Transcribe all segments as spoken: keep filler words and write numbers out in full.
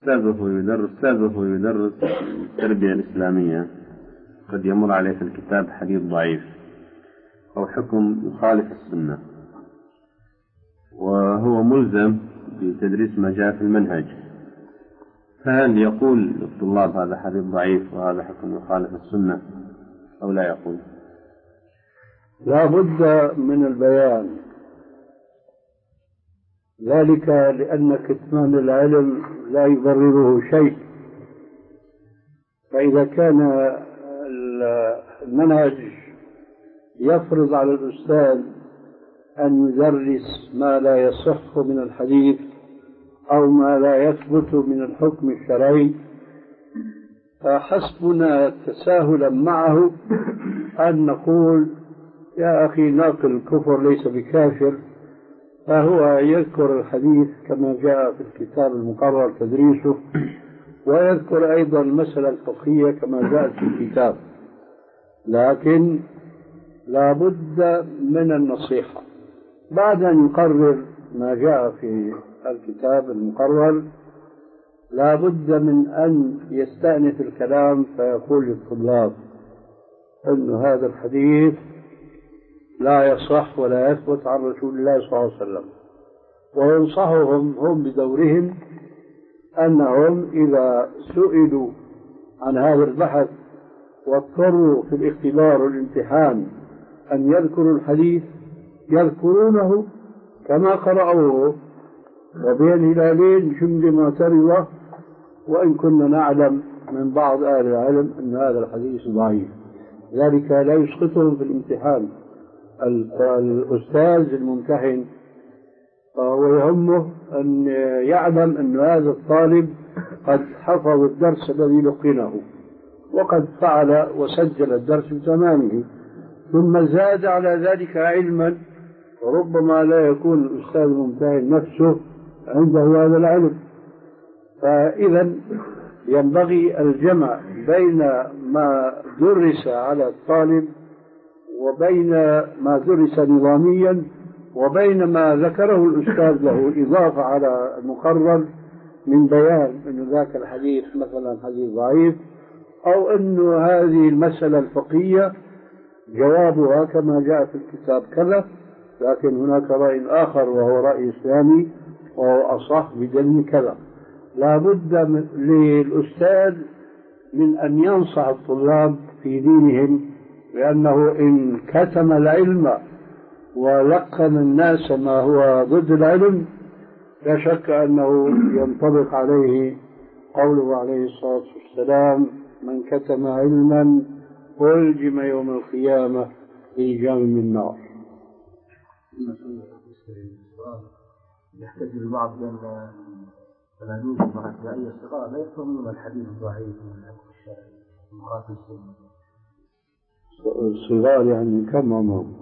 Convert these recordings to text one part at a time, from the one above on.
أستاذه يدرس أستاذه يدرس التربية الإسلامية، قد يمر عليه في الكتاب حديث ضعيف أو حكم يخالف السنة، وهو ملزم بتدريس ما جاء في المنهج، فهل يقول للطلاب هذا حديث ضعيف وهذا حكم يخالف السنة أو لا يقول؟ لا بد من البيان، ذلك لأن كتمان العلم لا يبرره شيء. فإذا كان المنهج يفرض على الأستاذ أن يدرس ما لا يصح من الحديث أو ما لا يثبت من الحكم الشرعي، فحسبنا تساهلا معه أن نقول يا أخي ناقل الكفر ليس بكافر، فهو يذكر الحديث كما جاء في الكتاب المقرر تدريسه، ويذكر أيضا المسألة الفقهية كما جاءت في الكتاب، لكن لا بد من النصيحة بعد أن يقرر ما جاء في الكتاب المقرر. لا بد من أن يستأنف الكلام فيقول للطلاب أن هذا الحديث لا يصح ولا يثبت عن رسول الله صلى الله عليه وسلم، وينصحهم هم بدورهم أنهم إذا سئلوا عن هذا البحث واضطروا في الاختبار والامتحان أن يذكروا الحديث يذكرونه كما قرأوه وبين هلالين جملة معترضة، وإن كنا نعلم من بعض أهل العلم أن هذا الحديث ضعيف، ذلك لا يسقطهم في الامتحان. الأستاذ الممتحن فهو يهمه أن يعلم أن هذا الطالب قد حفظ الدرس الذي لقنه وقد فعل وسجل الدرس بتمامه، ثم زاد على ذلك علما، وربما لا يكون الأستاذ الممتحن نفسه عنده هذا العلم. فإذا ينبغي الجمع بين ما درس على الطالب وبين ما درس نظاميا وبين ما ذكره الأستاذ له إضافة على المقرر من بيان أن ذاك الحديث مثلا حديث ضعيف، أو أن هذه المسألة الفقهية جوابها كما جاء في الكتاب كذا، لكن هناك رأي آخر وهو رأي إسلامي وهو أصح بدليل كذا. لا بد للأستاذ من أن ينصح الطلاب في دينهم، لأنه إن كتم العلم ولقن الناس ما هو ضد العلم لا شك أنه ينطبق عليه قوله عليه الصلاة والسلام: من كتم علما ألجم يوم القيامة بلجام من نار. يحتج البعض بأن فنادوز الابتدائية الصغار لا يفهمون الحديث الضعيف من الحكم الشرعي مقاتل السنة. الصغار يعني كم عمرهم؟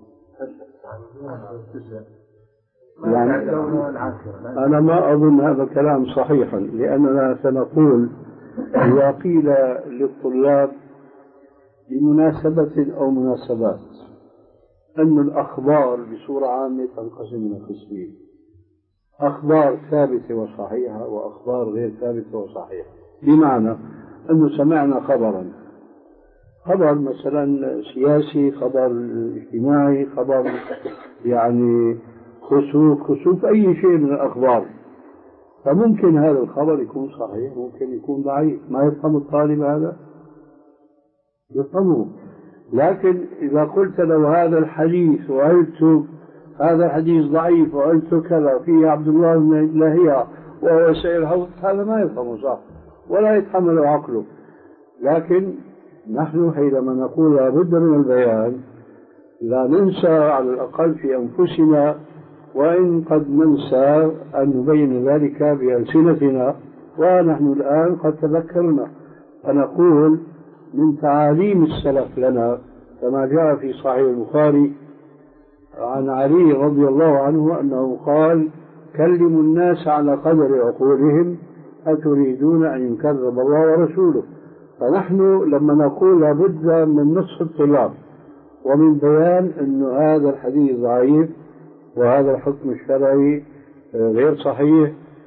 يعني أنا ما أظن هذا الكلام صحيحا، لأننا سنقول إذا قيل للطلاب بمناسبة أو مناسبات أن الأخبار بصورة عامة تنقسم إلى قسمين: أخبار ثابتة وصحيحة وأخبار غير ثابتة وصحيحة. بمعنى أنه سمعنا خبرا، خبر مثلا سياسي، خبر اجتماعي، خبر يعني خسوف خسوف أي شيء من الأخبار، فممكن هذا الخبر يكون صحيح ممكن يكون ضعيف، ما يفهم الطالب هذا؟ يفهمه. لكن إذا قلت له هذا الحديث وقلت هذا الحديث ضعيف وقلت كذا فيه عبد الله بن لهيعة وهو سير حوض، هذا ما يفهمه صح ولا يتحمل عقله. لكن نحن حينما نقول لابد من البيان لا ننسى على الأقل في أنفسنا، وإن قد ننسى أن نبين ذلك بألسنتنا، ونحن الآن قد تذكرنا. فنقول من تعاليم السلف لنا كما جاء في صحيح البخاري عن علي رضي الله عنه أنه قال: كلموا الناس على قدر عقولهم أتريدون أن يكذب الله ورسوله. فنحن لما نقول لابد من نصح الطلاب ومن بيان أن هذا الحديث ضعيف وهذا الحكم الشرعي غير صحيح،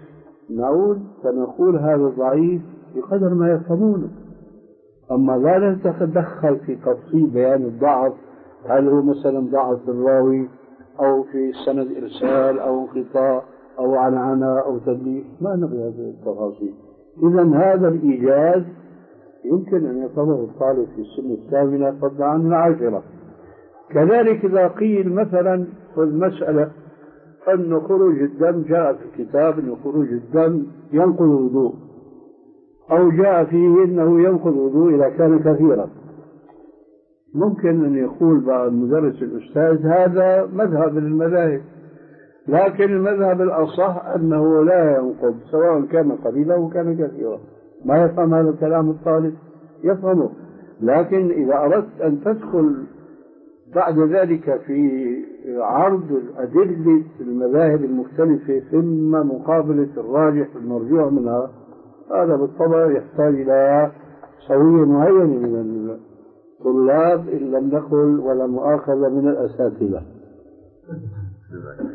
نعود فنقول هذا ضعيف بقدر ما يفهمونه، أما لا نتدخل في تفصيل بيان الضعف، هل هو مثلا ضعف بالراوي أو في سند إرسال أو انقطاع أو عنعنة أو تدليس، ما نبي هذه التفاصيل. إذا هذا الإيجاز يمكن أن يفهمه الطالب في السن الثامنة فضلا عن العاشرة. كذلك إذا قيل مثلا في المسألة أن خروج الدم جاء في الكتاب أن خروج الدم ينقض الوضوء، أو جاء فيه أنه ينقض الوضوء إذا كان كثيرا، ممكن أن يقول بعض المدرس الأستاذ هذا مذهب من المذاهب، لكن المذهب الأصح أنه لا ينقض سواء كان قليلا أو كان كثيرا. ما يفهم هذا الكلام الطالب؟ يفهمه، لكن إذا أردت أن تدخل بعد ذلك في عرض أدلة المذاهب المختلفة ثم مقابلة الراجح والمرجوح منها، هذا بالطبع يحتاج إلى سوية معينة من الطلاب إن لم نقل ولا مؤاخذة من الأساتذة.